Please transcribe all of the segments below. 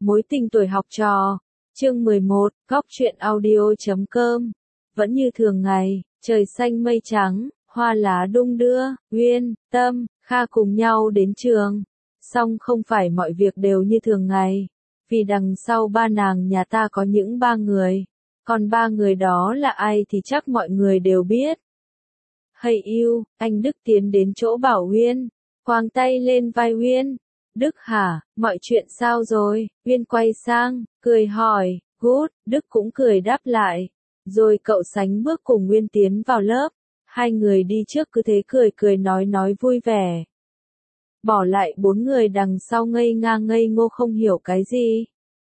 Mối tình tuổi học trò. Chương 11, Góc truyện audio.com. Vẫn như thường ngày, trời xanh mây trắng, hoa lá đung đưa, Uyên, Tâm, Kha cùng nhau đến trường. Song không phải mọi việc đều như thường ngày, vì đằng sau ba nàng nhà ta có những ba người. Còn ba người đó là ai thì chắc mọi người đều biết. Hay yêu, anh Đức tiến đến chỗ bảo Uyên, quàng tay lên vai Uyên. Đức hả, mọi chuyện sao rồi? Uyên quay sang, cười hỏi, good, Đức cũng cười đáp lại. Rồi cậu sánh bước cùng Uyên tiến vào lớp. Hai người đi trước cứ thế cười cười nói vui vẻ. Bỏ lại bốn người đằng sau ngây ngang ngây ngô không hiểu cái gì.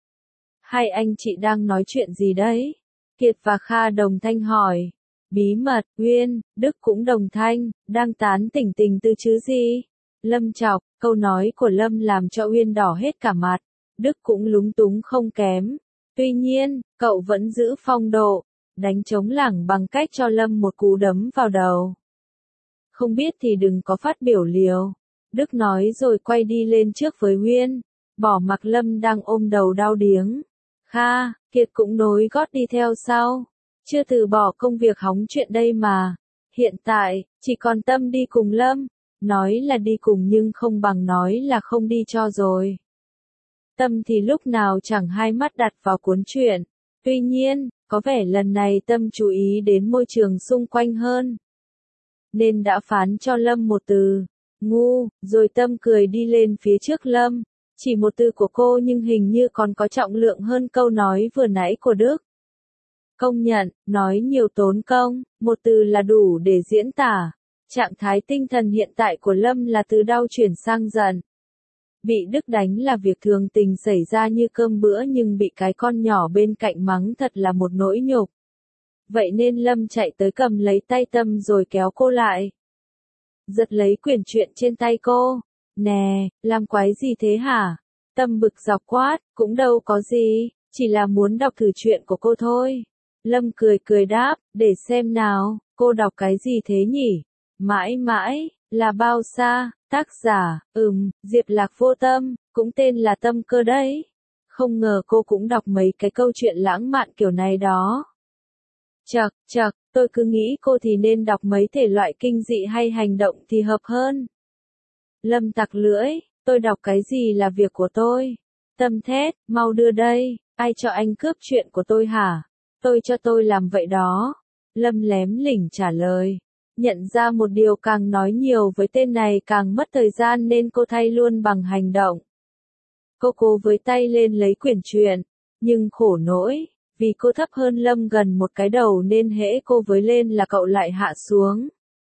Hai anh chị đang nói chuyện gì đấy? Kiệt và Kha đồng thanh hỏi. Bí mật, Uyên, Đức cũng đồng thanh, đang tán tỉnh tình tư chứ gì? Lâm chọc, câu nói của Lâm làm cho Uyên đỏ hết cả mặt. Đức cũng lúng túng không kém. Tuy nhiên, cậu vẫn giữ phong độ, đánh trống lảng bằng cách cho Lâm một cú đấm vào đầu. Không biết thì đừng có phát biểu liều. Đức nói rồi quay đi lên trước với Uyên, bỏ mặc Lâm đang ôm đầu đau điếng. Kha, Kiệt cũng nối gót đi theo sau. Chưa từ bỏ công việc hóng chuyện đây mà. Hiện tại, chỉ còn Tâm đi cùng Lâm. Nói là đi cùng nhưng không bằng nói là không đi cho rồi. Tâm thì lúc nào chẳng hai mắt đặt vào cuốn truyện. Tuy nhiên, có vẻ lần này Tâm chú ý đến môi trường xung quanh hơn. Nên đã phán cho Lâm một từ, ngu, rồi Tâm cười đi lên phía trước Lâm. Chỉ một từ của cô nhưng hình như còn có trọng lượng hơn câu nói vừa nãy của Đức. Công nhận, nói nhiều tốn công, một từ là đủ để diễn tả. Trạng thái tinh thần hiện tại của Lâm là từ đau chuyển sang giận. Bị Đức đánh là việc thường tình xảy ra như cơm bữa nhưng bị cái con nhỏ bên cạnh mắng thật là một nỗi nhục. Vậy nên Lâm chạy tới cầm lấy tay Tâm rồi kéo cô lại. Giật lấy quyển truyện trên tay cô. Nè, làm quái gì thế hả? Tâm bực dọc quát, cũng đâu có gì, chỉ là muốn đọc thử truyện của cô thôi. Lâm cười đáp, để xem nào, cô đọc cái gì thế nhỉ? Mãi mãi, là bao xa, tác giả, Diệp Lạc Vô Tâm, cũng tên là Tâm cơ đấy. Không ngờ cô cũng đọc mấy cái câu chuyện lãng mạn kiểu này đó. Chật, tôi cứ nghĩ cô thì nên đọc mấy thể loại kinh dị hay hành động thì hợp hơn. Lâm tặc lưỡi, tôi đọc cái gì là việc của tôi. Tâm thét, mau đưa đây, ai cho anh cướp chuyện của tôi hả? Tôi cho tôi làm vậy đó. Lâm lém lỉnh trả lời. Nhận ra một điều càng nói nhiều với tên này càng mất thời gian nên cô thay luôn bằng hành động. Cô cố với tay lên lấy quyển truyện, nhưng khổ nỗi, vì cô thấp hơn Lâm gần một cái đầu nên hễ cô với lên là cậu lại hạ xuống.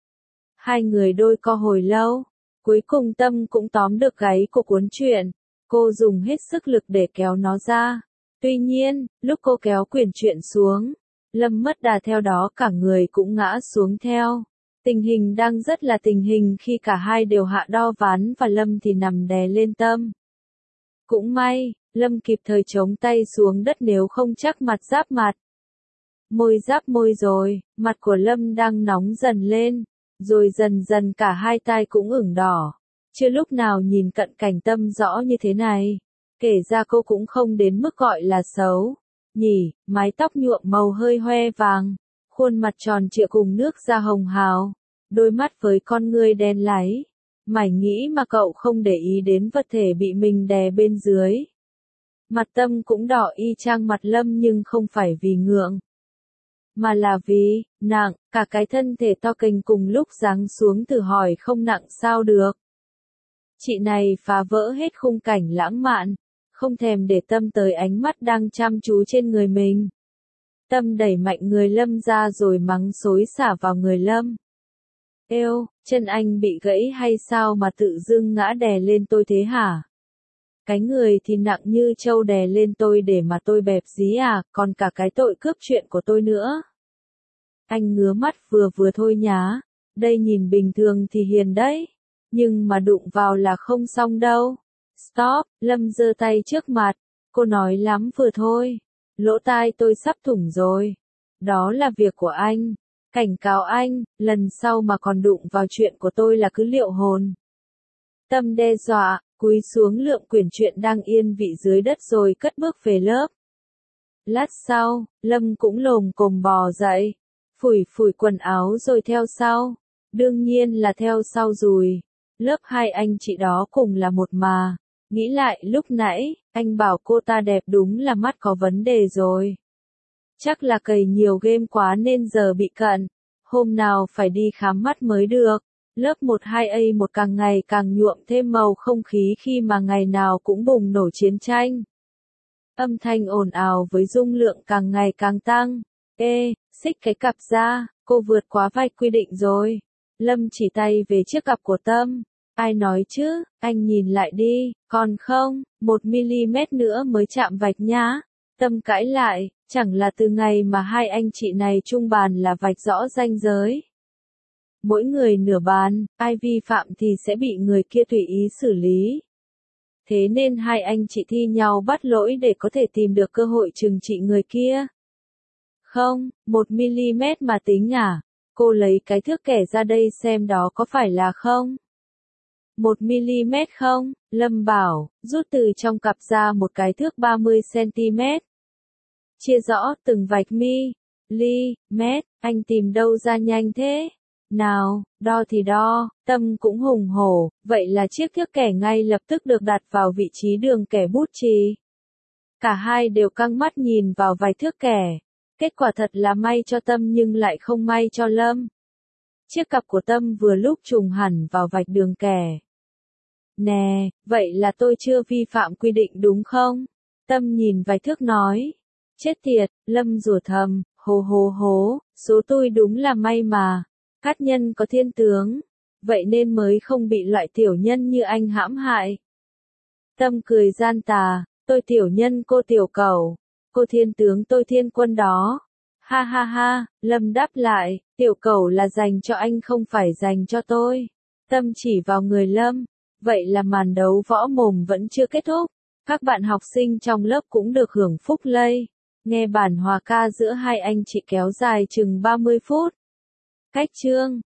Hai người đôi co hồi lâu, cuối cùng Tâm cũng tóm được gáy của cuốn truyện. Cô dùng hết sức lực để kéo nó ra. Tuy nhiên, lúc cô kéo quyển truyện xuống, Lâm mất đà theo đó cả người cũng ngã xuống theo. Tình hình đang rất là tình hình khi cả hai đều hạ đo ván và Lâm thì nằm đè lên Tâm. Cũng may, Lâm kịp thời chống tay xuống đất nếu không chắc mặt giáp mặt. Môi giáp môi rồi, mặt của Lâm đang nóng dần lên, rồi dần dần cả hai tai cũng ửng đỏ. Chưa lúc nào nhìn cận cảnh Tâm rõ như thế này. Kể ra cô cũng không đến mức gọi là xấu. Nhỉ, mái tóc nhuộm màu hơi hoe vàng, khuôn mặt tròn trịa cùng nước da hồng hào, đôi mắt với con ngươi đen láy. Mải nghĩ mà cậu không để ý đến vật thể bị mình đè bên dưới. Mặt Tâm cũng đỏ y chang mặt Lâm nhưng không phải vì ngượng, mà là vì nặng, cả cái thân thể to kềnh cùng lúc giáng xuống thử hỏi không nặng sao được. Chị này phá vỡ hết khung cảnh lãng mạn, không thèm để Tâm tới ánh mắt đang chăm chú trên người mình. Tâm đẩy mạnh người Lâm ra rồi mắng xối xả vào người Lâm. Êu, chân anh bị gãy hay sao mà tự dưng ngã đè lên tôi thế hả? Cái người thì nặng như trâu đè lên tôi để mà tôi bẹp dí à, còn cả cái tội cướp chuyện của tôi nữa. Anh ngứa mắt vừa thôi nhá, đây nhìn bình thường thì hiền đấy, nhưng mà đụng vào là không xong đâu. Stop, Lâm giơ tay trước mặt, cô nói lắm vừa thôi, lỗ tai tôi sắp thủng rồi. Đó là việc của anh, cảnh cáo anh, lần sau mà còn đụng vào chuyện của tôi là cứ liệu hồn. Tâm đe dọa, cúi xuống lượm quyển truyện đang yên vị dưới đất rồi cất bước về lớp. Lát sau, Lâm cũng lồm cồm bò dậy, phủi phủi quần áo rồi theo sau. Đương nhiên là theo sau rồi. Lớp hai anh chị đó cùng là một mà. Nghĩ lại lúc nãy, anh bảo cô ta đẹp đúng là mắt có vấn đề rồi. Chắc là cày nhiều game quá nên giờ bị cận. Hôm nào phải đi khám mắt mới được. Lớp 12A1 càng ngày càng nhuộm thêm màu không khí khi mà ngày nào cũng bùng nổ chiến tranh. Âm thanh ồn ào với dung lượng càng ngày càng tăng. Ê, xích cái cặp ra, cô vượt quá vạch quy định rồi. Lâm chỉ tay về chiếc cặp của Tâm. Ai nói chứ, anh nhìn lại đi, còn không, 1mm nữa mới chạm vạch nhá. Tâm cãi lại, chẳng là từ ngày mà hai anh chị này chung bàn là vạch rõ ranh giới. Mỗi người nửa bàn, ai vi phạm thì sẽ bị người kia tùy ý xử lý. Thế nên hai anh chị thi nhau bắt lỗi để có thể tìm được cơ hội trừng trị người kia. Không, 1mm mà tính à? Cô lấy cái thước kẻ ra đây xem đó có phải là không? 1mm không? Lâm bảo, rút từ trong cặp ra một cái thước 30cm. Chia rõ từng vạch mét, anh tìm đâu ra nhanh thế? Nào, đo thì đo, Tâm cũng hùng hổ, vậy là chiếc thước kẻ ngay lập tức được đặt vào vị trí đường kẻ bút chì. Cả hai đều căng mắt nhìn vào vạch thước kẻ. Kết quả thật là may cho Tâm nhưng lại không may cho Lâm. Chiếc cặp của Tâm vừa lúc trùng hẳn vào vạch đường kẻ. Nè, vậy là tôi chưa vi phạm quy định đúng không? Tâm nhìn vạch thước nói. Chết tiệt, Lâm rủa thầm, hố, số tôi đúng là may mà. Cát nhân có thiên tướng, vậy nên mới không bị loại tiểu nhân như anh hãm hại. Tâm cười gian tà, tôi tiểu nhân cô tiểu cẩu, cô thiên tướng tôi thiên quân đó. Ha ha ha, Lâm đáp lại, tiểu cẩu là dành cho anh không phải dành cho tôi. Tâm chỉ vào người Lâm, vậy là màn đấu võ mồm vẫn chưa kết thúc. Các bạn học sinh trong lớp cũng được hưởng phúc lây. Nghe bản hòa ca giữa hai anh chị kéo dài chừng 30 phút. Cách chương